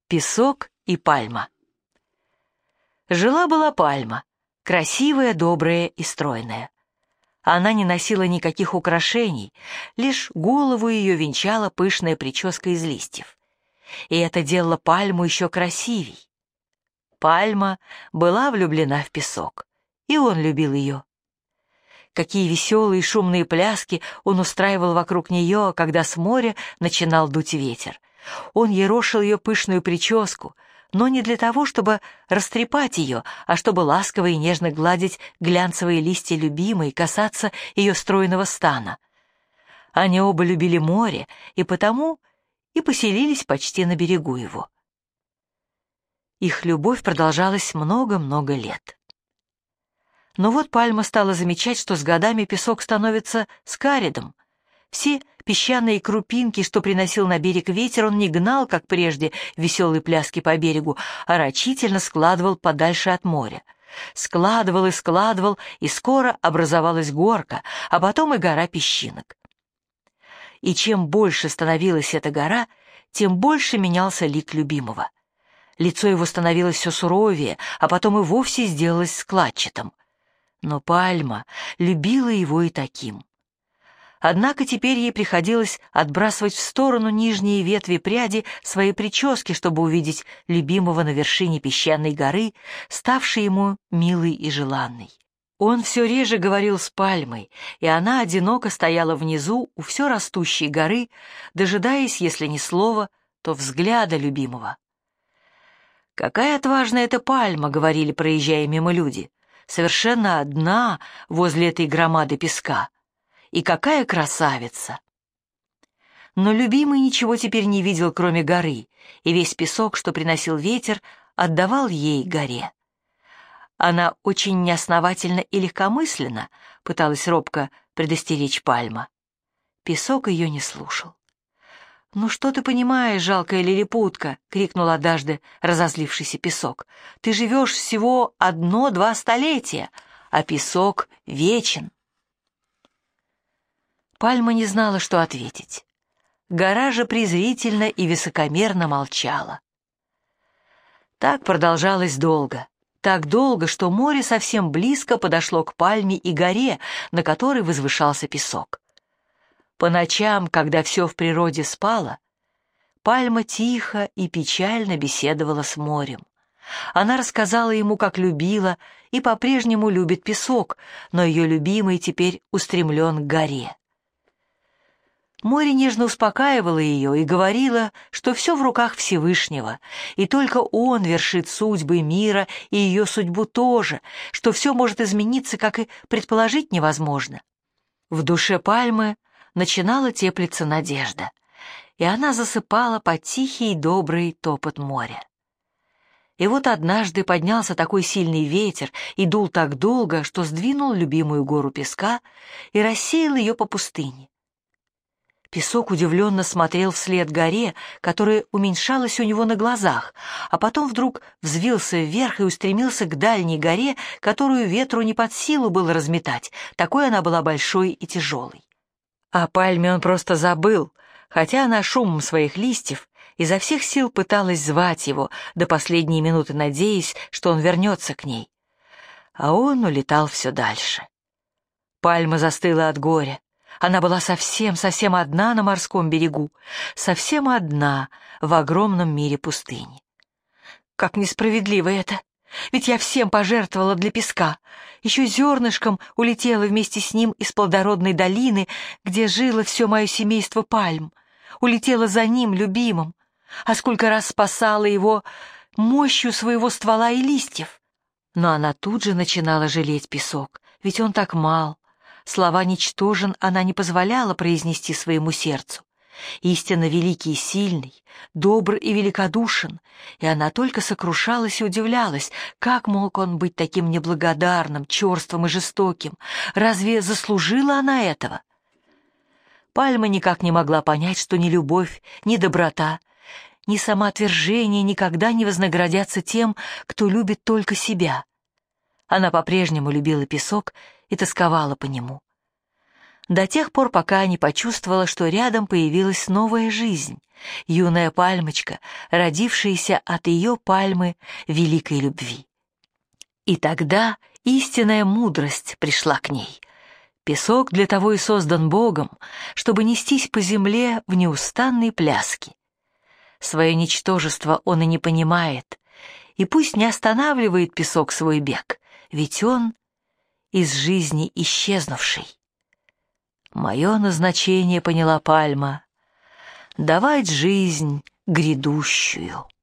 Песок и пальма. Жила-была пальма, красивая, добрая и стройная. Она не носила никаких украшений, лишь голову ее венчала пышная прическа из листьев. И это делало пальму еще красивей. Пальма была влюблена в песок, и он любил ее. Какие веселые шумные пляски он устраивал вокруг нее, когда с моря начинал дуть ветер. Он ерошил ее пышную прическу, но не для того, чтобы растрепать ее, а чтобы ласково и нежно гладить глянцевые листья любимой и касаться ее стройного стана. Они оба любили море, и потому и поселились почти на берегу его. Их любовь продолжалась много-много лет. Но вот пальма стала замечать, что с годами песок становится скаридом. Все песчаные крупинки, что приносил на берег ветер, он не гнал, как прежде, веселые пляски по берегу, а рачительно складывал подальше от моря. Складывал, и скоро образовалась горка, а потом и гора песчинок. И чем больше становилась эта гора, тем больше менялся лик любимого. Лицо его становилось все суровее, а потом и вовсе сделалось складчатым. Но пальма любила его и таким. Однако теперь ей приходилось отбрасывать в сторону нижние ветви пряди своей прически, чтобы увидеть любимого на вершине песчаной горы, ставшей ему милой и желанной. Он все реже говорил с пальмой, и она одиноко стояла внизу у все растущей горы, дожидаясь, если не слова, то взгляда любимого. «Какая отважная эта пальма», — говорили, проезжая мимо люди, «совершенно одна возле этой громады песка. И какая красавица!» Но любимый ничего теперь не видел, кроме горы, и весь песок, что приносил ветер, отдавал ей, горе. Она очень неосновательно и легкомысленно пыталась робко предостеречь пальма. Песок ее не слушал. «Ну что ты понимаешь, жалкая лилипутка?» — крикнул однажды разозлившийся песок. «Ты живешь всего 1-2 столетия, а песок вечен». Пальма не знала, что ответить. Гора же презрительно и высокомерно молчала. Так продолжалось долго. Так долго, что море совсем близко подошло к пальме и горе, на которой возвышался песок. По ночам, когда все в природе спало, пальма тихо и печально беседовала с морем. Она рассказала ему, как любила и по-прежнему любит песок, но ее любимый теперь устремлен к горе. Море нежно успокаивало ее и говорило, что все в руках Всевышнего, и только Он вершит судьбы мира и ее судьбу тоже, что все может измениться, как и предположить невозможно. В душе пальмы начинала теплиться надежда, и она засыпала под тихий и добрый топот моря. И вот однажды поднялся такой сильный ветер и дул так долго, что сдвинул любимую гору песка и рассеял ее по пустыне. Песок удивленно смотрел вслед горе, которая уменьшалась у него на глазах, а потом вдруг взвился вверх и устремился к дальней горе, которую ветру не под силу было разметать, такой она была большой и тяжелой. О пальме он просто забыл, хотя она шумом своих листьев изо всех сил пыталась звать его, до последней минуты надеясь, что он вернется к ней. А он улетал все дальше. Пальма застыла от горя. Она была совсем одна на морском берегу, совсем одна в огромном мире пустыни. Как несправедливо это! Ведь я всем пожертвовала для песка, еще зернышком улетела вместе с ним из плодородной долины, где жило все мое семейство пальм, улетела за ним, любимым, а сколько раз спасала его мощью своего ствола и листьев. Но она тут же начинала жалеть песок, ведь он так мал. Слова «ничтожен» она не позволяла произнести своему сердцу. Истинно великий и сильный, добр и великодушен, и она только сокрушалась и удивлялась, как мог он быть таким неблагодарным, черствым и жестоким. Разве заслужила она этого? Пальма никак не могла понять, что ни любовь, ни доброта, ни самоотвержение никогда не вознаградятся тем, кто любит только себя. Она по-прежнему любила песок и тосковала по нему. до тех пор, пока не почувствовала, что рядом появилась новая жизнь, юная пальмочка, родившаяся от ее пальмы великой любви. И тогда истинная мудрость пришла к ней. Песок для того и создан Богом, чтобы нестись по земле в неустанной пляске. Свое ничтожество он и не понимает, и пусть не останавливает песок свой бег, ведь он из жизни исчезнувший. Мое назначение поняла пальма — давать жизнь грядущую.